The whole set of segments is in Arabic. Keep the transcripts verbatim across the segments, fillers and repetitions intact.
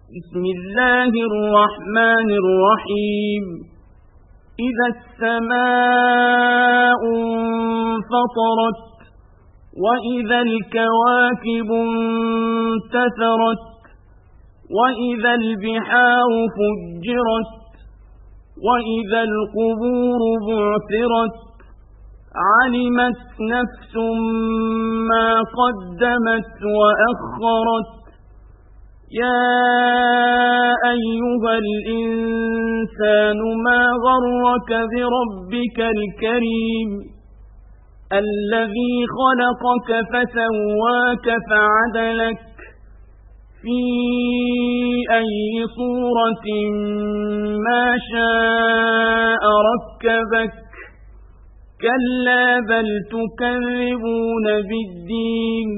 بسم الله الرحمن الرحيم إذا السماء انفطرت وإذا الكواكب انتثرت وإذا البحار فجرت وإذا القبور بعثرت علمت نفس ما قدمت وأخرت يا أيها الإنسان ما غرك بربك الكريم الذي خلقك فسواك فعدلك في أي صورة ما شاء ركبك كلا بل تكذبون بالدين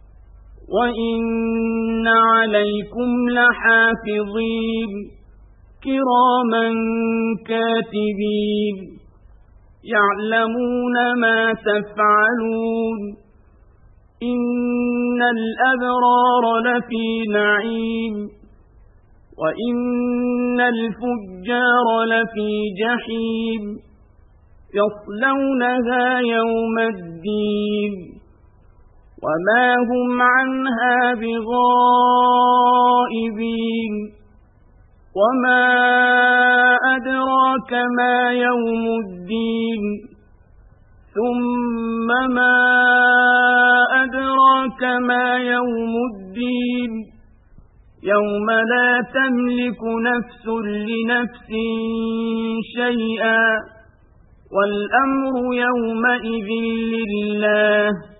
وإن عليكم لحافظين كراما كاتبين يعلمون ما تفعلون إن الأبرار لفي نعيم وإن الفجار لفي جحيم يصلونها يوم الدين وما هم عنها بغائبين وما أدراك ما يوم الدين ثم ما أدراك ما يوم الدين يوم لا تملك نفس لنفس شيئا والأمر يومئذ لله